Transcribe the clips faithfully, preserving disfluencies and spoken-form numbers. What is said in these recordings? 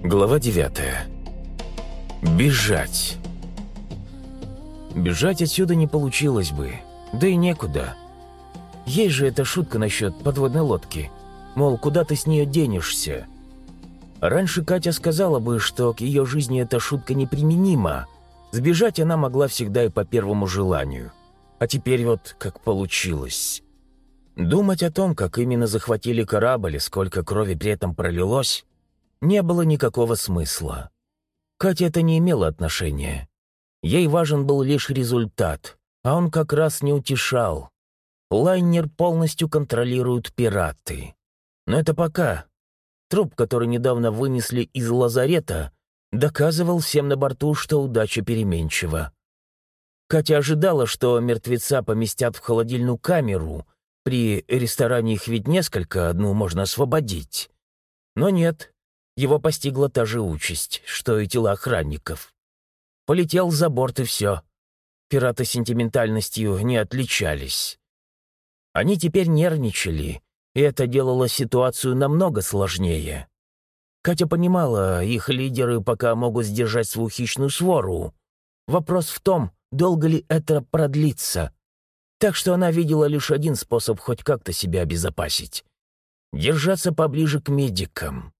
Глава девятая. Бежать. Бежать отсюда не получилось бы, да и некуда. Есть же эта шутка насчет подводной лодки, мол, куда ты с нее денешься. Раньше Катя сказала бы, что к ее жизни эта шутка неприменима. Сбежать она могла всегда и по первому желанию. А теперь вот как получилось. Думать о том, как именно захватили корабль и сколько крови при этом пролилось, не было никакого смысла. Кате это не имело отношения. Ей важен был лишь результат, а он как раз не утешал. Лайнер полностью контролируют пираты. Но это пока. Труп, который недавно вынесли из лазарета, доказывал всем на борту, что удача переменчива. Катя ожидала, что мертвеца поместят в холодильную камеру. При ресторане их ведь несколько, одну можно освободить. Но нет. Его постигла та же участь, что и тела охранников. Полетел за борт и все. Пираты сентиментальностью не отличались. Они теперь нервничали, и это делало ситуацию намного сложнее. Катя понимала, их лидеры пока могут сдержать свою хищную свору. Вопрос в том, долго ли это продлится. Так что она видела лишь один способ хоть как-то себя обезопасить — держаться поближе к медикам.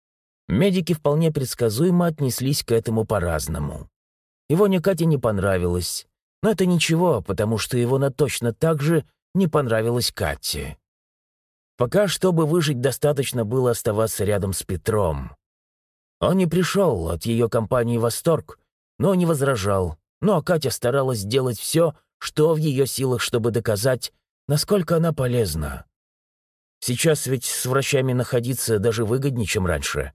Медики вполне предсказуемо отнеслись к этому по-разному. Ивоне Кате не понравилось, но это ничего, потому что Ивона точно так же не понравилась Кате. Пока, чтобы выжить, достаточно было оставаться рядом с Петром. Он не пришел от ее компании в восторг, но не возражал, ну а Катя старалась сделать все, что в ее силах, чтобы доказать, насколько она полезна. Сейчас ведь с врачами находиться даже выгоднее, чем раньше.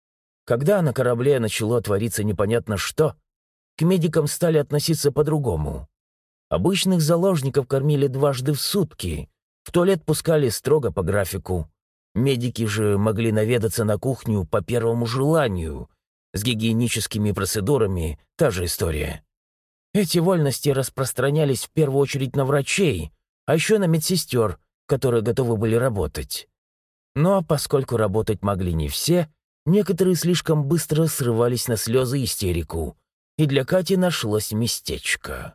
Когда на корабле начало твориться непонятно что, к медикам стали относиться по-другому. Обычных заложников кормили дважды в сутки, в туалет пускали строго по графику. Медики же могли наведаться на кухню по первому желанию. С гигиеническими процедурами та же история. Эти вольности распространялись в первую очередь на врачей, а еще на медсестер, которые готовы были работать. Но поскольку работать могли не все, некоторые слишком быстро срывались на слезы и истерику, и для Кати нашлось местечко.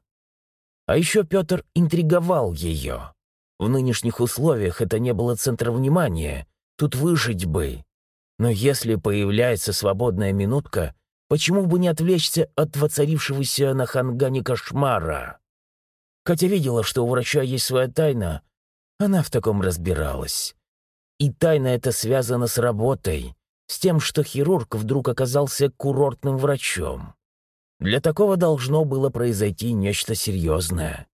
А еще Петр интриговал ее. В нынешних условиях это не было центром внимания, тут выжить бы. Но если появляется свободная минутка, почему бы не отвлечься от воцарившегося на Хангане кошмара? Катя видела, что у врача есть своя тайна, она в таком разбиралась. И тайна эта связана с работой, с тем, что хирург вдруг оказался курортным врачом. Для такого должно было произойти нечто серьезное.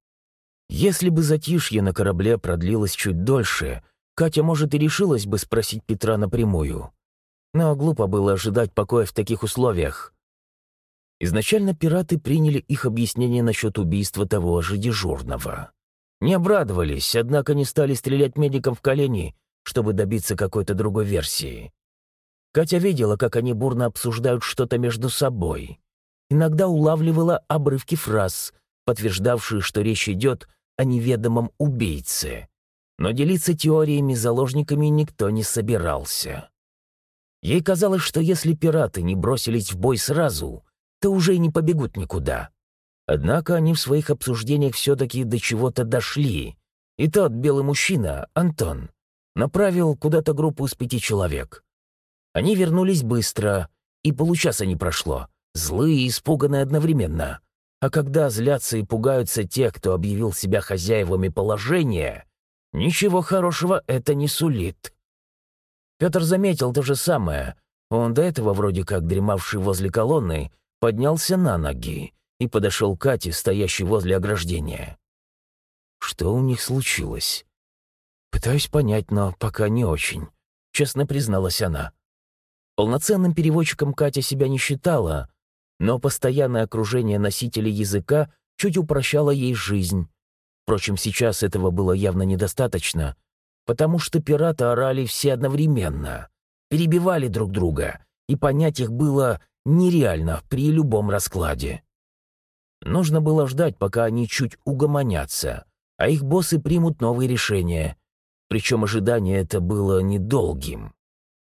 Если бы затишье на корабле продлилось чуть дольше, Катя, может, и решилась бы спросить Петра напрямую. Но глупо было ожидать покоя в таких условиях. Изначально пираты приняли их объяснение насчет убийства того же дежурного. Не обрадовались, однако не стали стрелять медикам в колени, чтобы добиться какой-то другой версии. Катя видела, как они бурно обсуждают что-то между собой. Иногда улавливала обрывки фраз, подтверждавшие, что речь идет о неведомом убийце. Но делиться теориями с заложниками никто не собирался. Ей казалось, что если пираты не бросились в бой сразу, то уже и не побегут никуда. Однако они в своих обсуждениях все-таки до чего-то дошли, и тот белый мужчина, Антон, направил куда-то группу из пяти человек. Они вернулись быстро, и получаса не прошло, злые и испуганные одновременно. А когда злятся и пугаются те, кто объявил себя хозяевами положения, ничего хорошего это не сулит. Петр заметил то же самое. Он до этого, вроде как дремавший возле колонны, поднялся на ноги и подошел к Кате, стоящей возле ограждения. Что у них случилось? Пытаюсь понять, но пока не очень, честно призналась она. Полноценным переводчиком Катя себя не считала, но постоянное окружение носителей языка чуть упрощало ей жизнь. Впрочем, сейчас этого было явно недостаточно, потому что пираты орали все одновременно, перебивали друг друга, и понять их было нереально при любом раскладе. Нужно было ждать, пока они чуть угомонятся, а их боссы примут новые решения. Причем ожидание это было недолгим.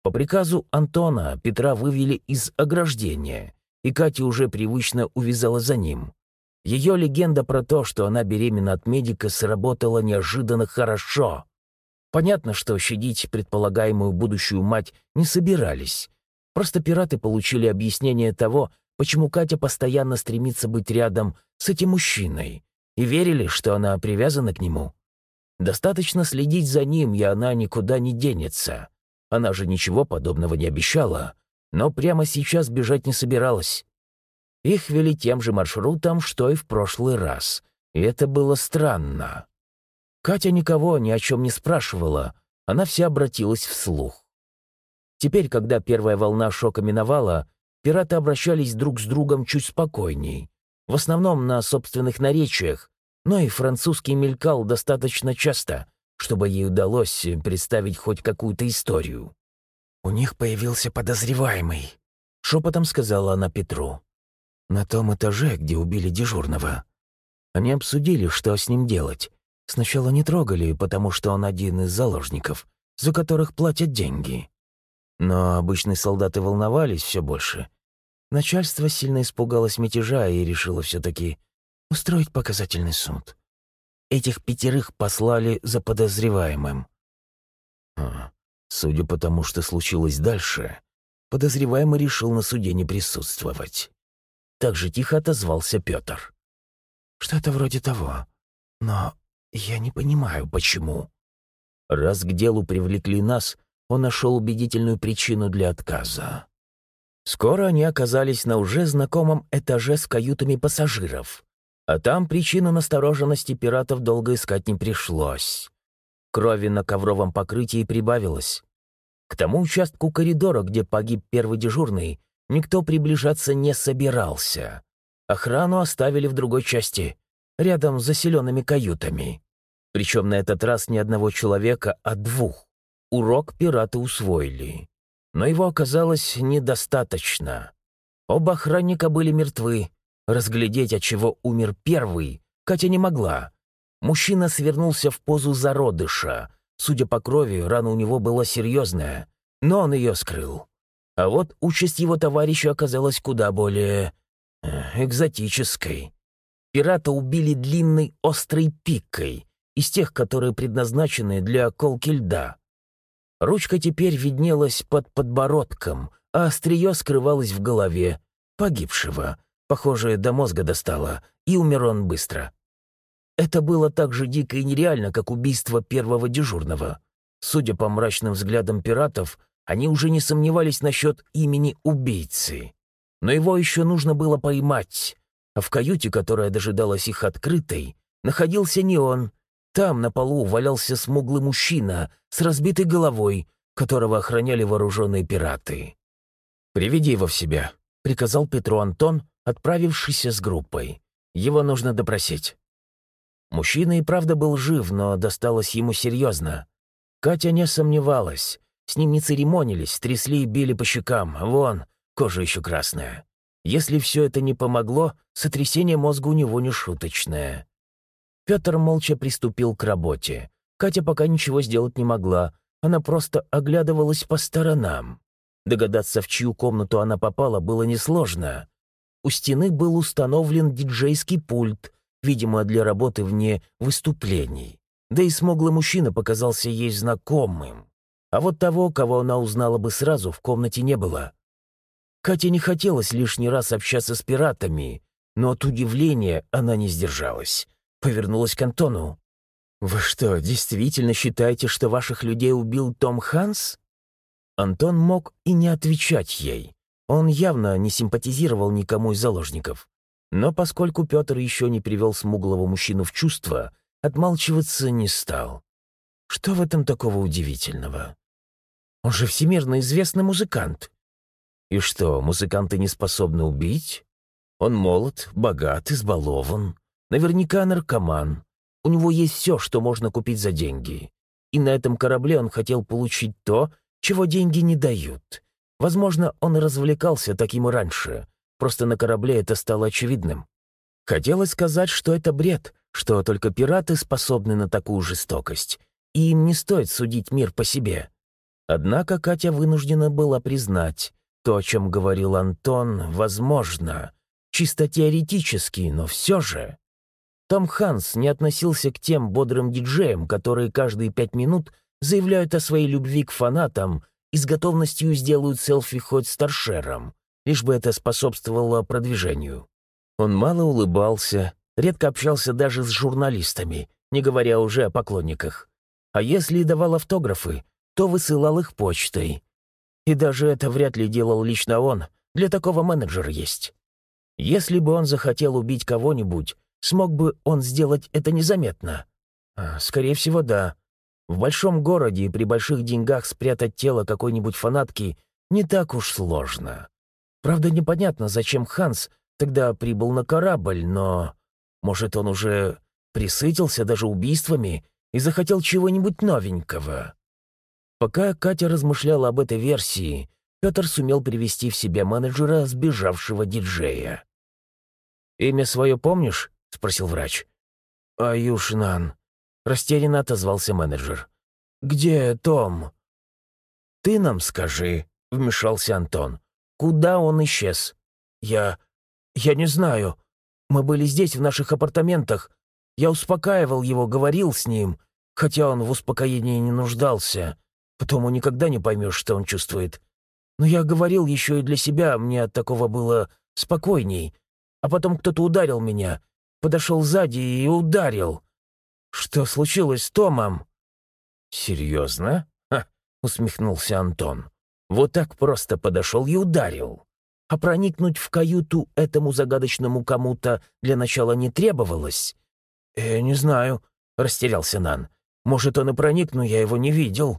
По приказу Антона Петра вывели из ограждения, и Катя уже привычно увязала за ним. Ее легенда про то, что она беременна от медика, сработала неожиданно хорошо. Понятно, что щадить предполагаемую будущую мать не собирались. Просто пираты получили объяснение того, почему Катя постоянно стремится быть рядом с этим мужчиной, и верили, что она привязана к нему. Достаточно следить за ним, и она никуда не денется. Она же ничего подобного не обещала, но прямо сейчас бежать не собиралась. Их вели тем же маршрутом, что и в прошлый раз, и это было странно. Катя никого ни о чем не спрашивала, она вся обратилась вслух. Теперь, когда первая волна шока миновала, пираты обращались друг с другом чуть спокойней, в основном на собственных наречиях, но и французский мелькал достаточно часто, чтобы ей удалось представить хоть какую-то историю. «У них появился подозреваемый», — шепотом сказала она Петру. «На том этаже, где убили дежурного. Они обсудили, что с ним делать. Сначала не трогали, потому что он один из заложников, за которых платят деньги. Но обычные солдаты волновались все больше. Начальство сильно испугалось мятежа и решило все-таки устроить показательный суд. Этих пятерых послали за подозреваемым. А, судя по тому, что случилось дальше, подозреваемый решил на суде не присутствовать. Так же тихо отозвался Петр. Что-то вроде того. Но я не понимаю, почему. Раз к делу привлекли нас, он нашел убедительную причину для отказа. Скоро они оказались на уже знакомом этаже с каютами пассажиров. А там причину настороженности пиратов долго искать не пришлось. Крови на ковровом покрытии прибавилось. К тому участку коридора, где погиб первый дежурный, никто приближаться не собирался. Охрану оставили в другой части, рядом с заселенными каютами. Причем на этот раз не одного человека, а двух. Урок пираты усвоили. Но его оказалось недостаточно. Оба охранника были мертвы. Разглядеть, от чего умер первый, Катя не могла. Мужчина свернулся в позу зародыша. Судя по крови, рана у него была серьезная, но он ее скрыл. А вот участь его товарища оказалась куда более э, экзотической. Пирата убили длинной острой пикой, из тех, которые предназначены для колки льда. Ручка теперь виднелась под подбородком, а острие скрывалось в голове погибшего. Похоже, до мозга достало, и умер он быстро. Это было так же дико и нереально, как убийство первого дежурного. Судя по мрачным взглядам пиратов, они уже не сомневались насчет имени убийцы. Но его еще нужно было поймать. А в каюте, которая дожидалась их открытой, находился не он. Там на полу валялся смуглый мужчина с разбитой головой, которого охраняли вооруженные пираты. «Приведи его в себя», — приказал Петру Антон, отправившийся с группой. «Его нужно допросить». Мужчина и правда был жив, но досталось ему серьезно. Катя не сомневалась. С ним не церемонились, трясли и били по щекам. Вон, кожа еще красная. Если все это не помогло, сотрясение мозга у него не шуточное. Петр молча приступил к работе. Катя пока ничего сделать не могла. Она просто оглядывалась по сторонам. Догадаться, в чью комнату она попала, было несложно. У стены был установлен диджейский пульт, видимо, для работы вне выступлений. Да и смуглый мужчина показался ей знакомым. А вот того, кого она узнала бы сразу, в комнате не было. Кате не хотелось лишний раз общаться с пиратами, но от удивления она не сдержалась. Повернулась к Антону. «Вы что, действительно считаете, что ваших людей убил Том Ханс?» Антон мог и не отвечать ей. Он явно не симпатизировал никому из заложников. Но поскольку Петр еще не привел смуглого мужчину в чувство, отмалчиваться не стал. Что в этом такого удивительного? Он же всемирно известный музыкант. И что, музыканты не способны убить? Он молод, богат, избалован. Наверняка наркоман. У него есть все, что можно купить за деньги. И на этом корабле он хотел получить то, чего деньги не дают. Возможно, он и развлекался таким и раньше. Просто на корабле это стало очевидным. Хотелось сказать, что это бред, что только пираты способны на такую жестокость, и им не стоит судить мир по себе. Однако Катя вынуждена была признать, то, о чем говорил Антон, возможно, чисто теоретически, но все же. Том Ханс не относился к тем бодрым диджеям, которые каждые пять минут заявляют о своей любви к фанатам и с готовностью сделают селфи хоть с торшером, лишь бы это способствовало продвижению. Он мало улыбался, редко общался даже с журналистами, не говоря уже о поклонниках. А если и давал автографы, то высылал их почтой. И даже это вряд ли делал лично он, для такого менеджера есть. Если бы он захотел убить кого-нибудь, смог бы он сделать это незаметно? Скорее всего, да. В большом городе и при больших деньгах спрятать тело какой-нибудь фанатки не так уж сложно. Правда, непонятно, зачем Ханс тогда прибыл на корабль, но... Может, он уже присытился даже убийствами и захотел чего-нибудь новенького? Пока Катя размышляла об этой версии, Петр сумел привести в себя менеджера сбежавшего диджея. «Имя свое помнишь?» — спросил врач. «Аюшнан», — растерянно отозвался менеджер. «Где Том?» «Ты нам скажи», — вмешался Антон. «Куда он исчез?» «Я... я не знаю. Мы были здесь, в наших апартаментах. Я успокаивал его, говорил с ним, хотя он в успокоении не нуждался. Потому никогда не поймешь, что он чувствует. Но я говорил еще и для себя, мне от такого было спокойней. А потом кто-то ударил меня, подошел сзади и ударил. Что случилось с Томом?» «Серьезно?» Ха, — усмехнулся Антон. «Вот так просто подошел и ударил. А проникнуть в каюту этому загадочному кому-то для начала не требовалось?» «Я не знаю», — растерялся Нан. «Может, он и проник, но я его не видел».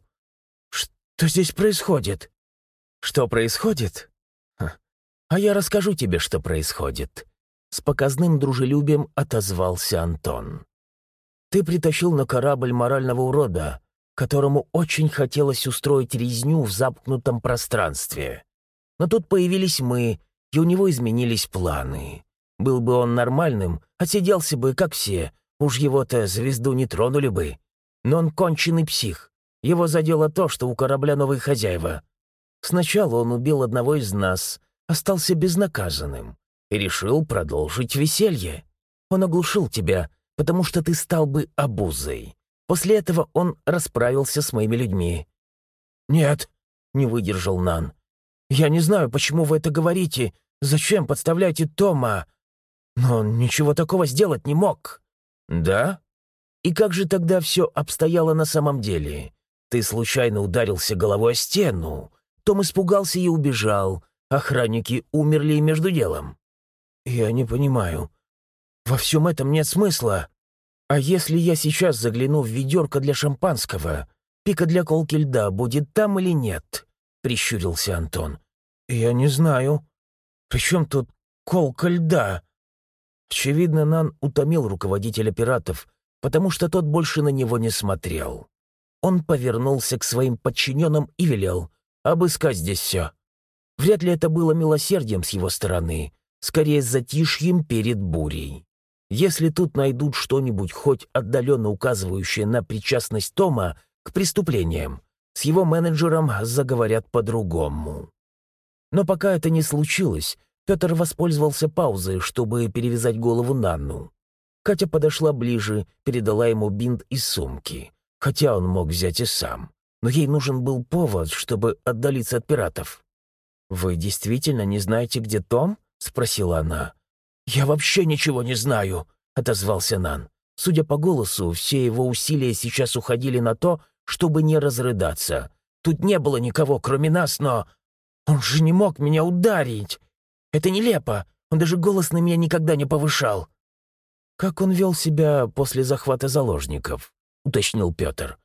«Что здесь происходит?» «Что происходит? Ха. А я расскажу тебе, что происходит». С показным дружелюбием отозвался Антон. «Ты притащил на корабль морального урода, которому очень хотелось устроить резню в замкнутом пространстве. Но тут появились мы, и у него изменились планы. Был бы он нормальным, отсиделся бы, как все, уж его-то звезду не тронули бы. Но он конченый псих. Его задело то, что у корабля новые хозяева. Сначала он убил одного из нас, остался безнаказанным и решил продолжить веселье. Он оглушил тебя, потому что ты стал бы обузой. После этого он расправился с моими людьми». «Нет», — не выдержал Нан. «Я не знаю, почему вы это говорите. Зачем подставляете Тома? Но он ничего такого сделать не мог». «Да? И как же тогда все обстояло на самом деле? Ты случайно ударился головой о стену. Том испугался и убежал. Охранники умерли между делом». «Я не понимаю. Во всем этом нет смысла. А если я сейчас загляну в ведерко для шампанского, пика для колки льда будет там или нет?» — прищурился Антон. «Я не знаю. Причем тут колка льда?» Очевидно, Нан утомил руководителя пиратов, потому что тот больше на него не смотрел. Он повернулся к своим подчиненным и велел обыскать здесь все. Вряд ли это было милосердием с его стороны, скорее затишьем перед бурей. Если тут найдут что-нибудь, хоть отдаленно указывающее на причастность Тома к преступлениям, с его менеджером заговорят по-другому. Но пока это не случилось, Петр воспользовался паузой, чтобы перевязать голову Нанну. Катя подошла ближе, передала ему бинт из сумки, хотя он мог взять и сам. Но ей нужен был повод, чтобы отдалиться от пиратов. «Вы действительно не знаете, где Том?» — спросила она. «Я вообще ничего не знаю», — отозвался Нан. Судя по голосу, все его усилия сейчас уходили на то, чтобы не разрыдаться. «Тут не было никого, кроме нас, но... Он же не мог меня ударить! Это нелепо! Он даже голос на меня никогда не повышал!» «Как он вел себя после захвата заложников?» — уточнил Петр.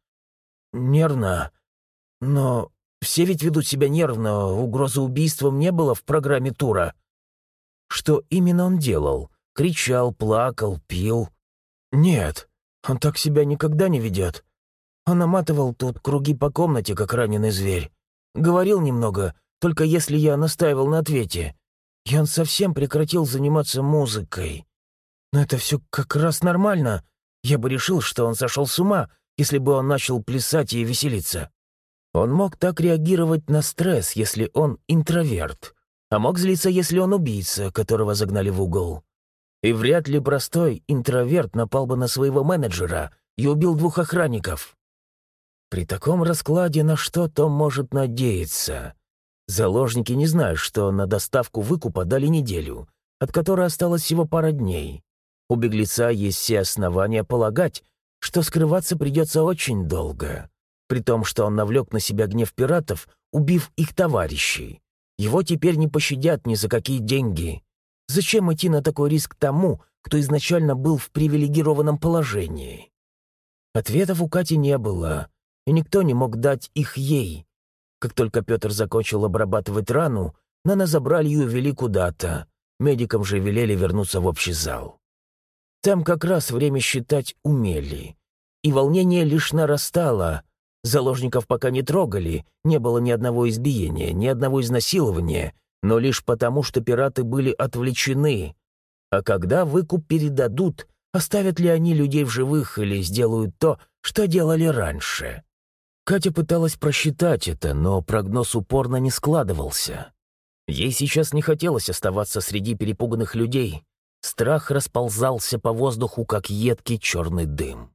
«Нервно. Но все ведь ведут себя нервно, угрозы убийством не было в программе тура». «Что именно он делал? Кричал, плакал, пил?» «Нет, он так себя никогда не ведет. Он наматывал тут круги по комнате, как раненый зверь. Говорил немного, только если я настаивал на ответе. И он совсем прекратил заниматься музыкой. Но это все как раз нормально. Я бы решил, что он сошел с ума, если бы он начал плясать и веселиться». Он мог так реагировать на стресс, если он интроверт, а мог злиться, если он убийца, которого загнали в угол. И вряд ли простой интроверт напал бы на своего менеджера и убил двух охранников. При таком раскладе на что Том может надеяться? Заложники не знают, что на доставку выкупа дали неделю, от которой осталось всего пара дней. У беглеца есть все основания полагать, что скрываться придется очень долго, при том, что он навлек на себя гнев пиратов, убив их товарищей. Его теперь не пощадят ни за какие деньги. Зачем идти на такой риск тому, кто изначально был в привилегированном положении? Ответов у Кати не было, и никто не мог дать их ей. Как только Петр закончил обрабатывать рану, Нана забрали и увели куда-то. Медикам же велели вернуться в общий зал. Там как раз время считать умели. И волнение лишь нарастало. Заложников пока не трогали, не было ни одного избиения, ни одного изнасилования, но лишь потому, что пираты были отвлечены. А когда выкуп передадут, оставят ли они людей в живых или сделают то, что делали раньше? Катя пыталась просчитать это, но прогноз упорно не складывался. Ей сейчас не хотелось оставаться среди перепуганных людей. Страх расползался по воздуху, как едкий черный дым.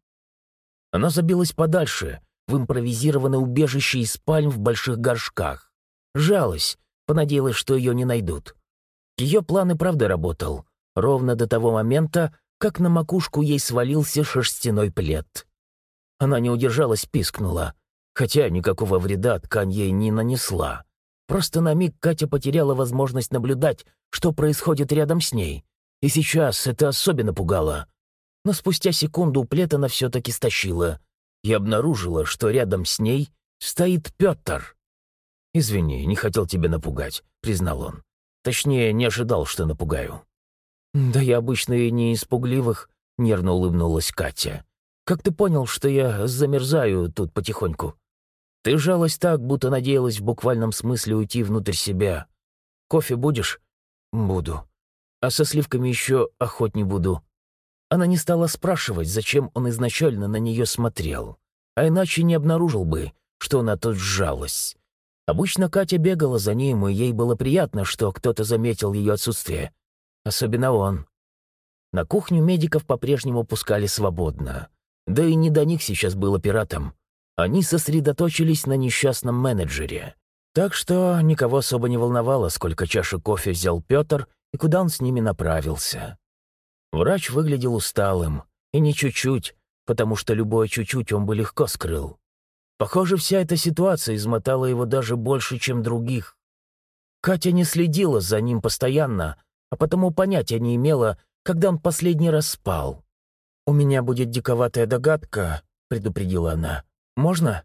Она забилась подальше, в импровизированное убежище из пальм в больших горшках. Жалась, понадеялась, что ее не найдут. Ее план и правда работал, ровно до того момента, как на макушку ей свалился шерстяной плед. Она не удержалась, пискнула, хотя никакого вреда ткань ей не нанесла. Просто на миг Катя потеряла возможность наблюдать, что происходит рядом с ней, и сейчас это особенно пугало. Но спустя секунду плед она все-таки стащила и обнаружила, что рядом с ней стоит Петр. «Извини, не хотел тебя напугать», — признал он. «Точнее, не ожидал, что напугаю». «Да я обычно и не из пугливых», — нервно улыбнулась Катя. «Как ты понял, что я замерзаю тут потихоньку?» «Ты жалась так, будто надеялась в буквальном смысле уйти внутрь себя. Кофе будешь?» «Буду. А со сливками еще охотней буду». Она не стала спрашивать, зачем он изначально на нее смотрел, а иначе не обнаружил бы, что она тут сжалась. Обычно Катя бегала за ним, и ей было приятно, что кто-то заметил ее отсутствие. Особенно он. На кухню медиков по-прежнему пускали свободно. Да и не до них сейчас было пиратам. Они сосредоточились на несчастном менеджере. Так что никого особо не волновало, сколько чашек кофе взял Петр и куда он с ними направился. Врач выглядел усталым, и не чуть-чуть, потому что любое чуть-чуть он бы легко скрыл. Похоже, вся эта ситуация измотала его даже больше, чем других. Катя не следила за ним постоянно, а потому понятия не имела, когда он последний раз спал. «У меня будет диковатая догадка», — предупредила она. «Можно?»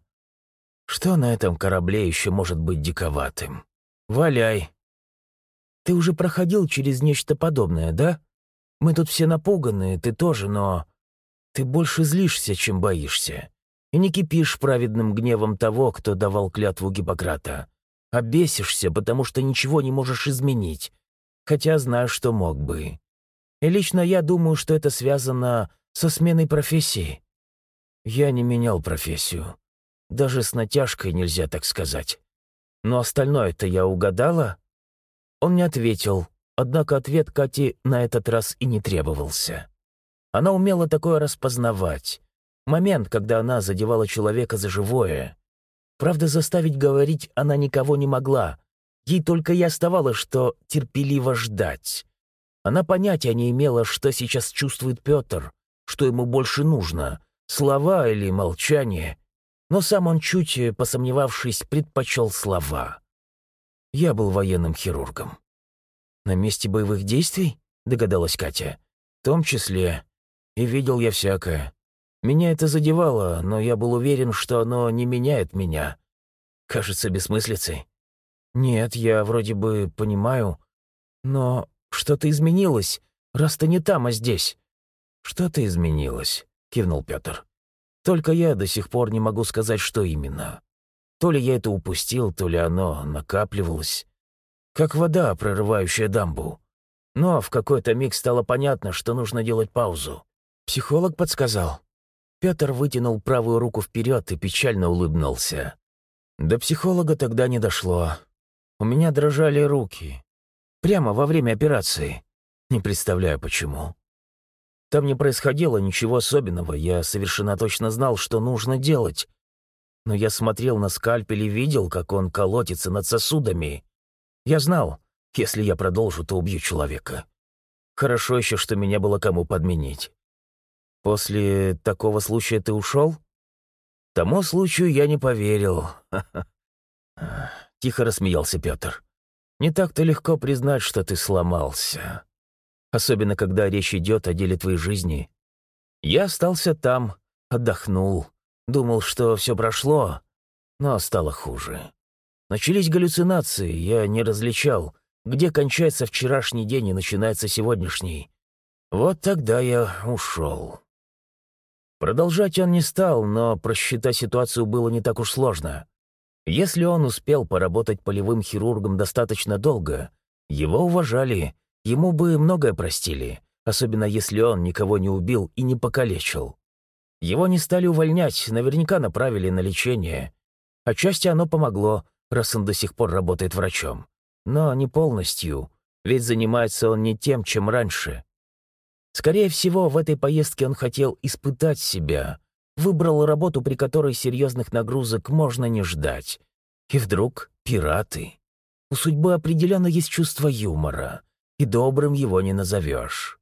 «Что на этом корабле еще может быть диковатым? Валяй!» «Ты уже проходил через нечто подобное, да? Мы тут все напуганы, ты тоже, но... Ты больше злишься, чем боишься. И не кипишь праведным гневом того, кто давал клятву Гиппократа. А бесишься, потому что ничего не можешь изменить, хотя знаешь, что мог бы. И лично я думаю, что это связано со сменой профессии. Я не менял профессию. Даже с натяжкой нельзя так сказать. Но остальное-то я угадала?» Он не ответил, однако ответ Кати на этот раз и не требовался. Она умела такое распознавать. Момент, когда она задевала человека за живое. Правда, заставить говорить она никого не могла. Ей только и оставалось, что терпеливо ждать. Она понятия не имела, что сейчас чувствует Петр, что ему больше нужно, слова или молчание. Но сам он, чуть посомневавшись, предпочел слова. «Я был военным хирургом». «На месте боевых действий?» — догадалась Катя. «В том числе. И видел я всякое. Меня это задевало, но я был уверен, что оно не меняет меня. Кажется бессмыслицей. Нет, я вроде бы понимаю. Но что-то изменилось, раз ты не там, а здесь». «Что-то изменилось», — кивнул Петр. «Только я до сих пор не могу сказать, что именно. То ли я это упустил, то ли оно накапливалось. Как вода, прорывающая дамбу. Но в какой-то миг стало понятно, что нужно делать паузу. Психолог подсказал». Петр вытянул правую руку вперед и печально улыбнулся. До психолога тогда не дошло. У меня дрожали руки. Прямо во время операции. Не представляю, почему. Там не происходило ничего особенного, я совершенно точно знал, что нужно делать. Но я смотрел на скальпель и видел, как он колотится над сосудами. Я знал, если я продолжу, то убью человека. Хорошо еще, что меня было кому подменить. После такого случая ты ушел? Тому случаю я не поверил. Тихо рассмеялся Петр. Не так-то легко признать, что ты сломался. Особенно, когда речь идет о деле твоей жизни. Я остался там, отдохнул. Думал, что все прошло, но стало хуже. Начались галлюцинации, я не различал, где кончается вчерашний день и начинается сегодняшний. Вот тогда я ушел. Продолжать он не стал, но просчитать ситуацию было не так уж сложно. Если он успел поработать полевым хирургом достаточно долго, его уважали, ему бы многое простили, особенно если он никого не убил и не покалечил. Его не стали увольнять, наверняка направили на лечение. Отчасти оно помогло, раз он до сих пор работает врачом. Но не полностью, ведь занимается он не тем, чем раньше. Скорее всего, в этой поездке он хотел испытать себя, выбрал работу, при которой серьезных нагрузок можно не ждать. И вдруг пираты. У судьбы определенно есть чувство юмора, и добрым его не назовешь.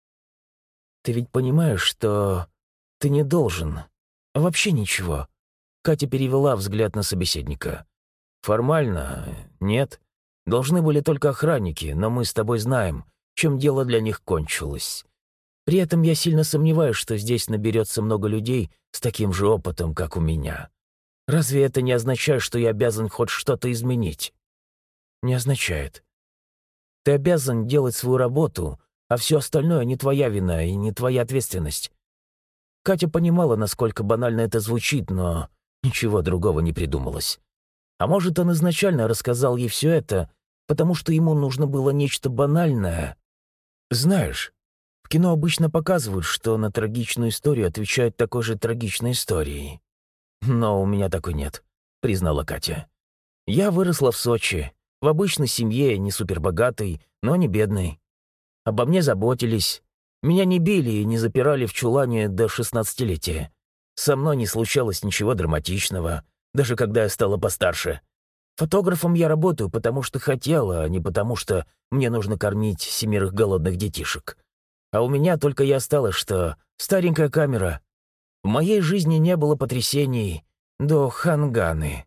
Ты ведь понимаешь, что ты не должен. А вообще ничего. Катя перевела взгляд на собеседника. Формально нет. Должны были только охранники, но мы с тобой знаем, чем дело для них кончилось. При этом я сильно сомневаюсь, что здесь наберется много людей с таким же опытом, как у меня. Разве это не означает, что я обязан хоть что-то изменить? Не означает. Ты обязан делать свою работу, а все остальное не твоя вина и не твоя ответственность. Катя понимала, насколько банально это звучит, но ничего другого не придумалось. А может, он изначально рассказал ей все это, потому что ему нужно было нечто банальное. Знаешь, в кино обычно показывают, что на трагичную историю отвечают такой же трагичной историей. Но у меня такой нет, признала Катя. Я выросла в Сочи, в обычной семье, не супербогатой, но не бедной. Обо мне заботились. Меня не били и не запирали в чулане до шестнадцатилетия. Со мной не случалось ничего драматичного, даже когда я стала постарше. Фотографом я работаю, потому что хотела, а не потому что мне нужно кормить семерых голодных детишек. А у меня только и осталось, что старенькая камера. В моей жизни не было потрясений до Ханганы.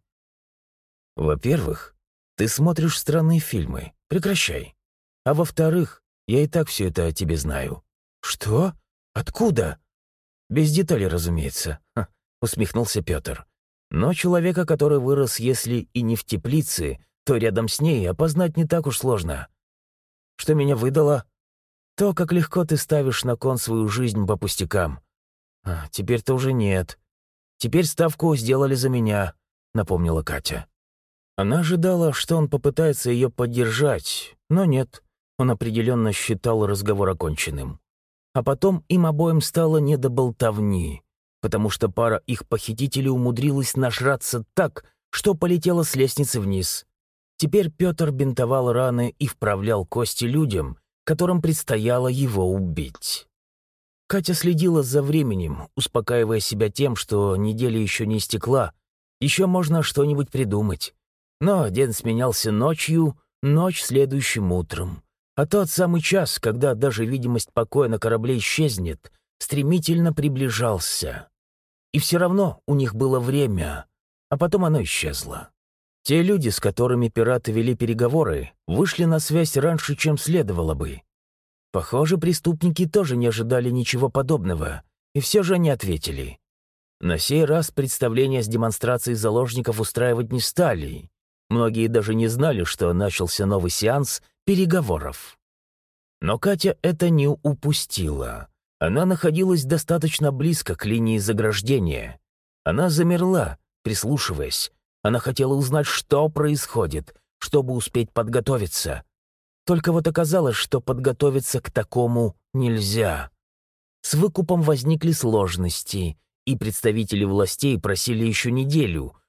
Во-первых, ты смотришь странные фильмы. Прекращай. А во-вторых, я и так все это о тебе знаю. Что? Откуда? Без деталей, разумеется, Ха, усмехнулся Петр. Но человека, который вырос, если и не в теплице, то рядом с ней, опознать не так уж сложно. Что меня выдало? То, как легко ты ставишь на кон свою жизнь по пустякам. А, теперь-то уже нет. Теперь ставку сделали за меня, напомнила Катя. Она ожидала, что он попытается ее поддержать, но нет, он определенно считал разговор оконченным. А потом им обоим стало не до болтовни, потому что пара их похитителей умудрилась нажраться так, что полетела с лестницы вниз. Теперь Петр бинтовал раны и вправлял кости людям, которым предстояло его убить. Катя следила за временем, успокаивая себя тем, что неделя еще не истекла, еще можно что-нибудь придумать. Но день сменялся ночью, ночь следующим утром. А тот самый час, когда даже видимость покоя на корабле исчезнет, стремительно приближался. И все равно у них было время, а потом оно исчезло. Те люди, с которыми пираты вели переговоры, вышли на связь раньше, чем следовало бы. Похоже, преступники тоже не ожидали ничего подобного, и все же они ответили. На сей раз представление с демонстрацией заложников устраивать не стали. Многие даже не знали, что начался новый сеанс переговоров. Но Катя это не упустила. Она находилась достаточно близко к линии заграждения. Она замерла, прислушиваясь. Она хотела узнать, что происходит, чтобы успеть подготовиться. Только вот оказалось, что подготовиться к такому нельзя. С выкупом возникли сложности, и представители властей просили еще неделю,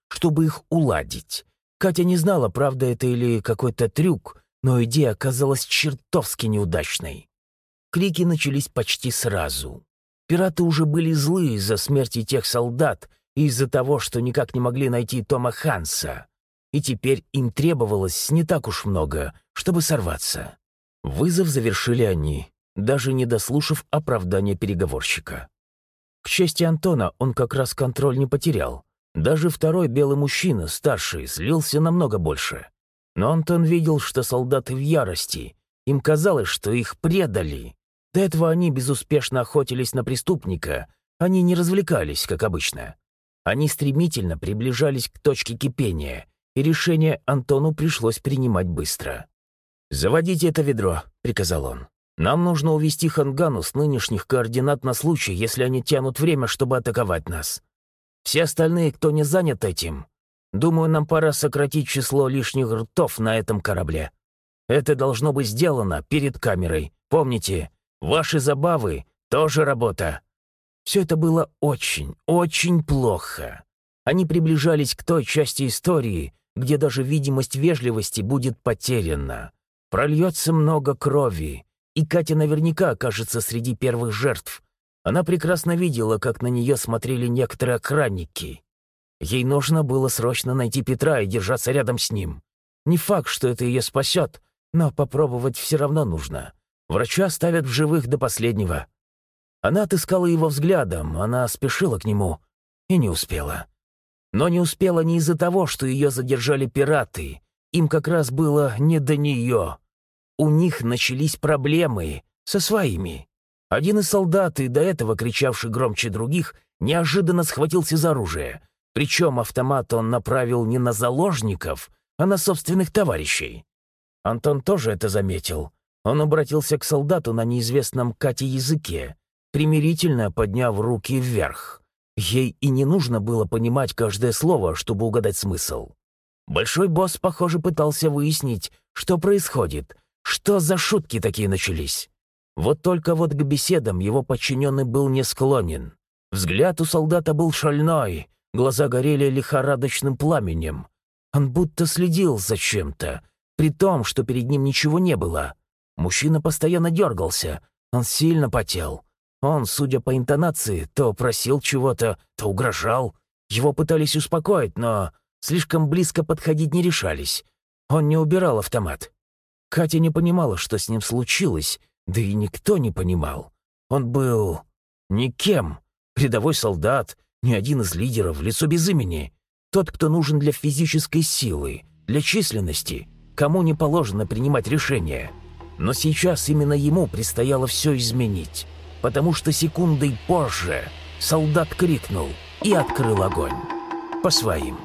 чтобы их уладить. Катя не знала, правда это или какой-то трюк, но идея оказалась чертовски неудачной. Крики начались почти сразу. Пираты уже были злы из-за смерти тех солдат и из-за того, что никак не могли найти Тома Ханса. И теперь им требовалось не так уж много, чтобы сорваться. Вызов завершили они, даже не дослушав оправдания переговорщика. К чести Антона, он как раз контроль не потерял. Даже второй белый мужчина, старший, злился намного больше. Но Антон видел, что солдаты в ярости. Им казалось, что их предали. До этого они безуспешно охотились на преступника. Они не развлекались, как обычно. Они стремительно приближались к точке кипения, и решение Антону пришлось принимать быстро. «Заводите это ведро», — приказал он. «Нам нужно увести Хангану с нынешних координат на случай, если они тянут время, чтобы атаковать нас. Все остальные, кто не занят этим, думаю, нам пора сократить число лишних ртов на этом корабле. Это должно быть сделано перед камерой. Помните, ваши забавы — тоже работа». Все это было очень, очень плохо. Они приближались к той части истории, где даже видимость вежливости будет потеряна. Прольется много крови, и Катя наверняка окажется среди первых жертв. Она прекрасно видела, как на нее смотрели некоторые охранники. Ей нужно было срочно найти Петра и держаться рядом с ним. Не факт, что это ее спасет, но попробовать все равно нужно. Врача оставят в живых до последнего. Она отыскала его взглядом, она спешила к нему и не успела. Но не успела не из-за того, что ее задержали пираты. Им как раз было не до нее. У них начались проблемы со своими. Один из солдат, и до этого кричавший громче других, неожиданно схватился за оружие. Причем автомат он направил не на заложников, а на собственных товарищей. Антон тоже это заметил. Он обратился к солдату на неизвестном Кате языке, примирительно подняв руки вверх. Ей и не нужно было понимать каждое слово, чтобы угадать смысл. Большой босс, похоже, пытался выяснить, что происходит, что за шутки такие начались. Вот только вот к беседам его подчиненный был не склонен. Взгляд у солдата был шальной, глаза горели лихорадочным пламенем. Он будто следил за чем-то, при том, что перед ним ничего не было. Мужчина постоянно дергался, он сильно потел. Он, судя по интонации, то просил чего-то, то угрожал. Его пытались успокоить, но слишком близко подходить не решались. Он не убирал автомат. Катя не понимала, что с ним случилось, да и никто не понимал. Он был никем. Рядовой солдат, ни один из лидеров, лицо без имени. Тот, кто нужен для физической силы, для численности, кому не положено принимать решения. Но сейчас именно ему предстояло все изменить, потому что секундой позже солдат крикнул и открыл огонь. По своим.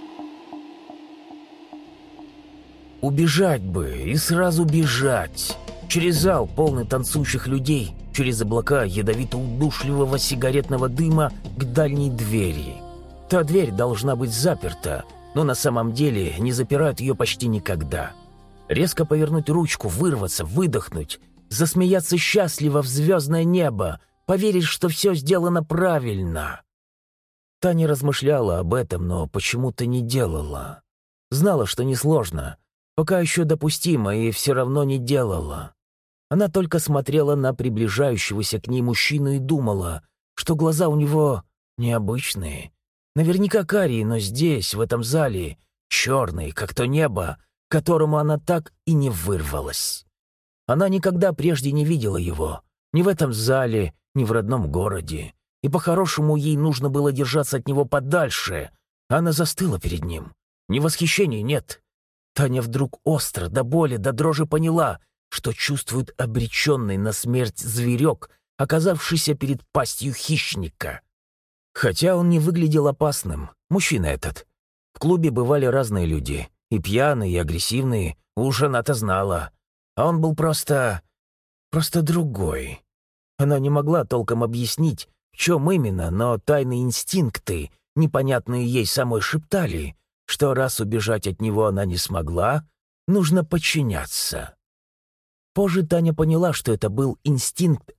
Убежать бы и сразу бежать. Через зал, полный танцующих людей, через облака ядовито-удушливого сигаретного дыма к дальней двери. Та дверь должна быть заперта, но на самом деле не запирают ее почти никогда. Резко повернуть ручку, вырваться, выдохнуть, засмеяться счастливо в звездное небо, поверить, что все сделано правильно. Таня размышляла об этом, но почему-то не делала. Знала, что несложно, пока еще допустимо, и все равно не делала. Она только смотрела на приближающегося к ней мужчину и думала, что глаза у него необычные. Наверняка карие, но здесь, в этом зале, черные, как то небо, к которому она так и не вырвалась. Она никогда прежде не видела его, ни в этом зале, ни в родном городе, и по-хорошему ей нужно было держаться от него подальше. Она застыла перед ним. Ни восхищения нет. Таня вдруг остро, до боли, до дрожи поняла, что чувствует обреченный на смерть зверек, оказавшийся перед пастью хищника. Хотя он не выглядел опасным, мужчина этот. В клубе бывали разные люди, и пьяные, и агрессивные, уж она-то знала. А он был просто... просто другой. Она не могла толком объяснить, в чем именно, но тайные инстинкты, непонятные ей самой, шептали, что раз убежать от него она не смогла, нужно подчиняться. Позже Таня поняла, что это был инстинкт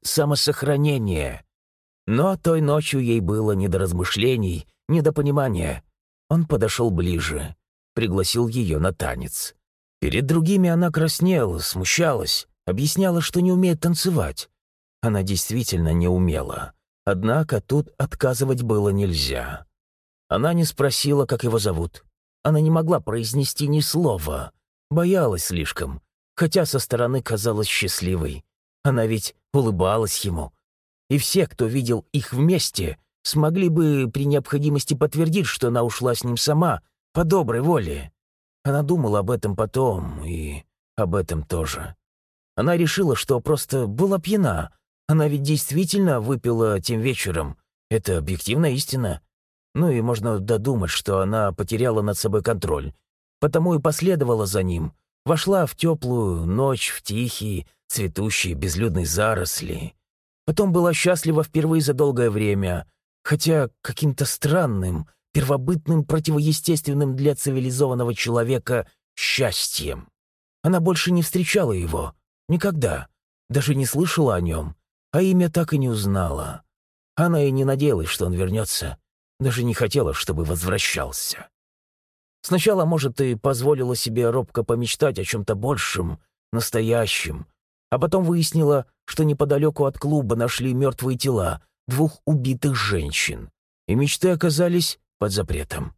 самосохранения. Но той ночью ей было не до размышлений, не до понимания. Он подошел ближе, пригласил ее на танец. Перед другими она краснела, смущалась, объясняла, что не умеет танцевать. Она действительно не умела. Однако тут отказывать было нельзя. Она не спросила, как его зовут. Она не могла произнести ни слова. Боялась слишком, хотя со стороны казалась счастливой. Она ведь улыбалась ему. И все, кто видел их вместе, смогли бы при необходимости подтвердить, что она ушла с ним сама, по доброй воле. Она думала об этом потом и об этом тоже. Она решила, что просто была пьяна. Она ведь действительно выпила тем вечером. Это объективная истина. Ну и можно додумать, что она потеряла над собой контроль. Потому и последовала за ним. Вошла в теплую ночь, в тихие, цветущие, безлюдные заросли. Потом была счастлива впервые за долгое время, хотя каким-то странным, первобытным, противоестественным для цивилизованного человека счастьем. Она больше не встречала его. Никогда. Даже не слышала о нем. А имя так и не узнала. Она и не надеялась, что он вернется. Даже не хотела, чтобы возвращался. Сначала, может, и позволила себе робко помечтать о чем-то большем, настоящем. А потом выяснила, что неподалеку от клуба нашли мертвые тела двух убитых женщин. И мечты оказались под запретом.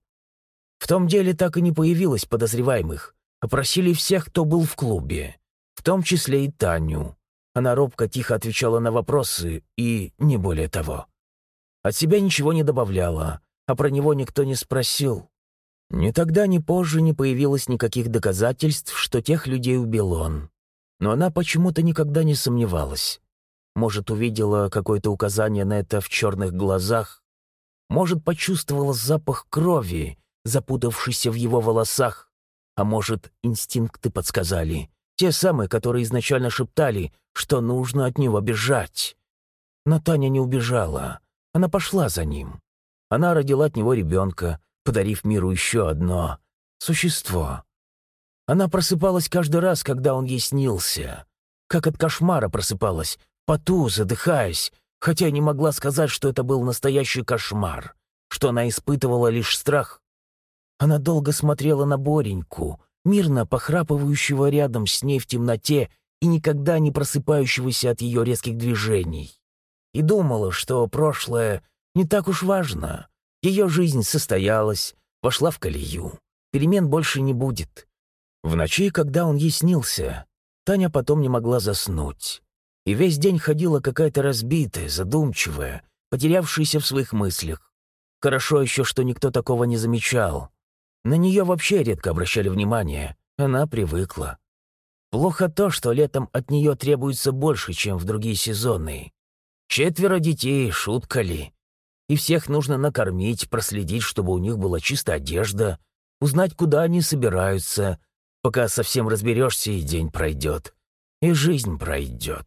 В том деле так и не появилось подозреваемых. Опросили всех, кто был в клубе. В том числе и Таню. Она робко тихо отвечала на вопросы и не более того. От себя ничего не добавляла, а про него никто не спросил. Ни тогда, ни позже не появилось никаких доказательств, что тех людей убил он. Но она почему-то никогда не сомневалась. Может, увидела какое-то указание на это в черных глазах. Может, почувствовала запах крови, запутавшийся в его волосах. А может, инстинкты подсказали. Те самые, которые изначально шептали, что нужно от него бежать. Но Таня не убежала. Она пошла за ним. Она родила от него ребенка, подарив миру еще одно существо. Она просыпалась каждый раз, когда он ей снился. Как от кошмара просыпалась, в поту, задыхаясь, хотя не могла сказать, что это был настоящий кошмар, что она испытывала лишь страх. Она долго смотрела на Бореньку, мирно похрапывающего рядом с ней в темноте и никогда не просыпающегося от ее резких движений. И думала, что прошлое не так уж важно. Ее жизнь состоялась, вошла в колею. Перемен больше не будет. В ночи, когда он ей снился, Таня потом не могла заснуть. И весь день ходила какая-то разбитая, задумчивая, потерявшаяся в своих мыслях. Хорошо еще, что никто такого не замечал. На нее вообще редко обращали внимание. Она привыкла. Плохо то, что летом от нее требуется больше, чем в другие сезоны. Четверо детей, шутка ли? И всех нужно накормить, проследить, чтобы у них была чистая одежда, узнать, куда они собираются. Пока совсем разберешься, и день пройдет, и жизнь пройдет.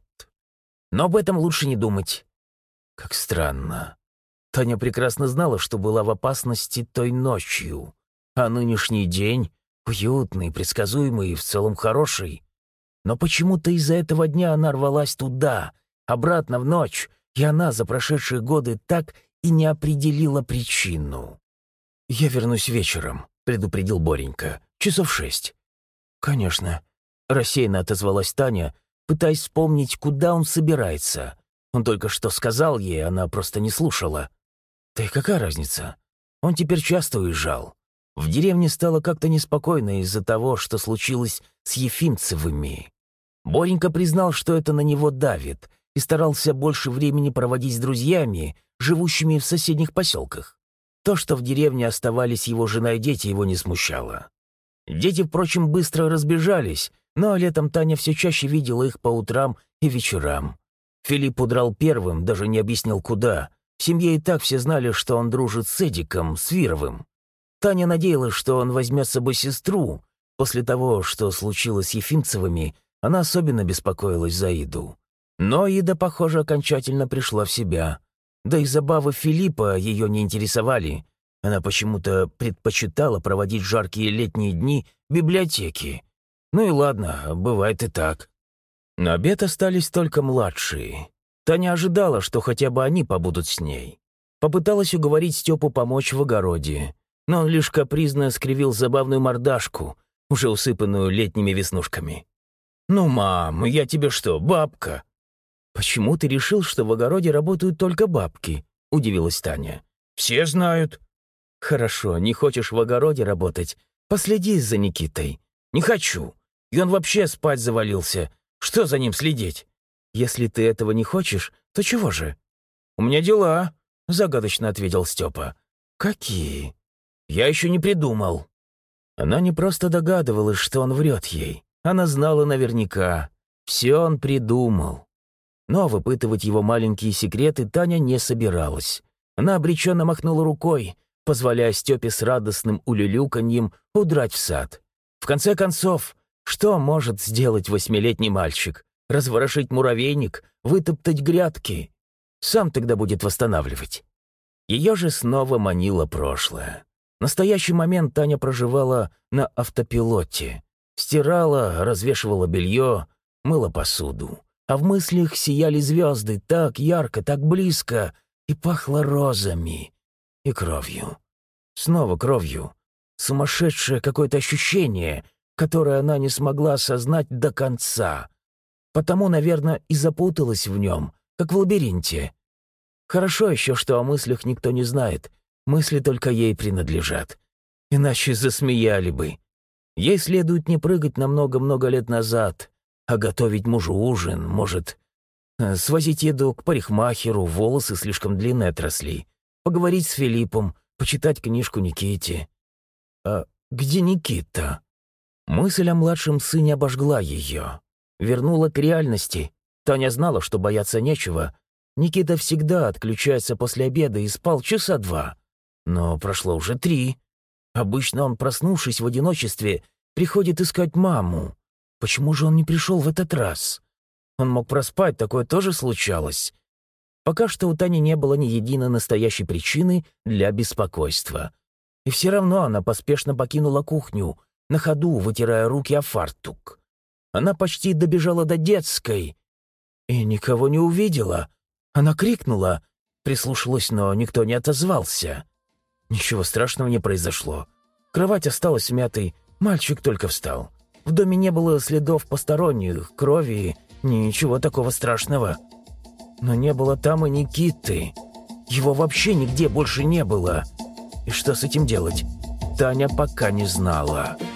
Но об этом лучше не думать. Как странно. Таня прекрасно знала, что была в опасности той ночью, а нынешний день уютный, предсказуемый и в целом хороший. Но почему-то из-за этого дня она рвалась туда, обратно в ночь, и она за прошедшие годы так и не определила причину. «Я вернусь вечером», — предупредил Боренька. «Часов шесть». «Конечно», — рассеянно отозвалась Таня, пытаясь вспомнить, куда он собирается. Он только что сказал ей, она просто не слушала. Да и какая разница? Он теперь часто уезжал. В деревне стало как-то неспокойно из-за того, что случилось с Ефимцевыми. Боренька признал, что это на него давит, и старался больше времени проводить с друзьями, живущими в соседних поселках. То, что в деревне оставались его жена и дети, его не смущало. Дети, впрочем, быстро разбежались, но летом Таня все чаще видела их по утрам и вечерам. Филипп удрал первым, даже не объяснил, куда. В семье и так все знали, что он дружит с Эдиком, с Вировым. Таня надеялась, что он возьмет с собой сестру. После того, что случилось с Ефимцевыми, она особенно беспокоилась за Иду. Но Ида, похоже, окончательно пришла в себя. Да и забавы Филиппа ее не интересовали. Она почему-то предпочитала проводить жаркие летние дни в библиотеке. Ну и ладно, бывает и так. На обед остались только младшие. Таня ожидала, что хотя бы они побудут с ней. Попыталась уговорить Степу помочь в огороде. но он лишь капризно скривил забавную мордашку, уже усыпанную летними веснушками. «Ну, мам, я тебе что, бабка?» «Почему ты решил, что в огороде работают только бабки?» — удивилась Таня. «Все знают». «Хорошо, не хочешь в огороде работать? Последи за Никитой». «Не хочу. И он вообще спать завалился. Что за ним следить?» «Если ты этого не хочешь, то чего же?» «У меня дела», — загадочно ответил Степа. «Какие?» «Я еще не придумал». Она не просто догадывалась, что он врет ей. Она знала наверняка. Все он придумал. Но выпытывать его маленькие секреты Таня не собиралась. Она обреченно махнула рукой, позволяя Степе с радостным улюлюканьем удрать в сад. В конце концов, что может сделать восьмилетний мальчик? Разворошить муравейник, вытоптать грядки? Сам тогда будет восстанавливать. Ее же снова манило прошлое. Настоящий момент Таня проживала на автопилоте. Стирала, развешивала белье, мыла посуду. А в мыслях сияли звезды так ярко, так близко, и пахло розами и кровью. Снова кровью. Сумасшедшее какое-то ощущение, которое она не смогла осознать до конца. Потому, наверное, и запуталась в нем, как в лабиринте. Хорошо еще, что о мыслях никто не знает. Мысли только ей принадлежат. Иначе засмеяли бы. Ей следует не прыгать на много-много лет назад, а готовить мужу ужин, может, свозить еду к парикмахеру, волосы слишком длинные отросли, поговорить с Филиппом, почитать книжку Никите. А где Никита? Мысль о младшем сыне обожгла ее. Вернула к реальности. Таня знала, что бояться нечего. Никита всегда отключается после обеда и спал часа два. Но прошло уже три. Обычно он, проснувшись в одиночестве, приходит искать маму. Почему же он не пришел в этот раз? Он мог проспать, такое тоже случалось. Пока что у Тани не было ни единой настоящей причины для беспокойства. И все равно она поспешно покинула кухню, на ходу вытирая руки о фартук. Она почти добежала до детской и никого не увидела. Она крикнула, прислушалась, но никто не отозвался. Ничего страшного не произошло. Кровать осталась смятой, мальчик только встал. В доме не было следов посторонних, крови, ничего такого страшного. Но не было там и Никиты. Его вообще нигде больше не было. И что с этим делать? Таня пока не знала.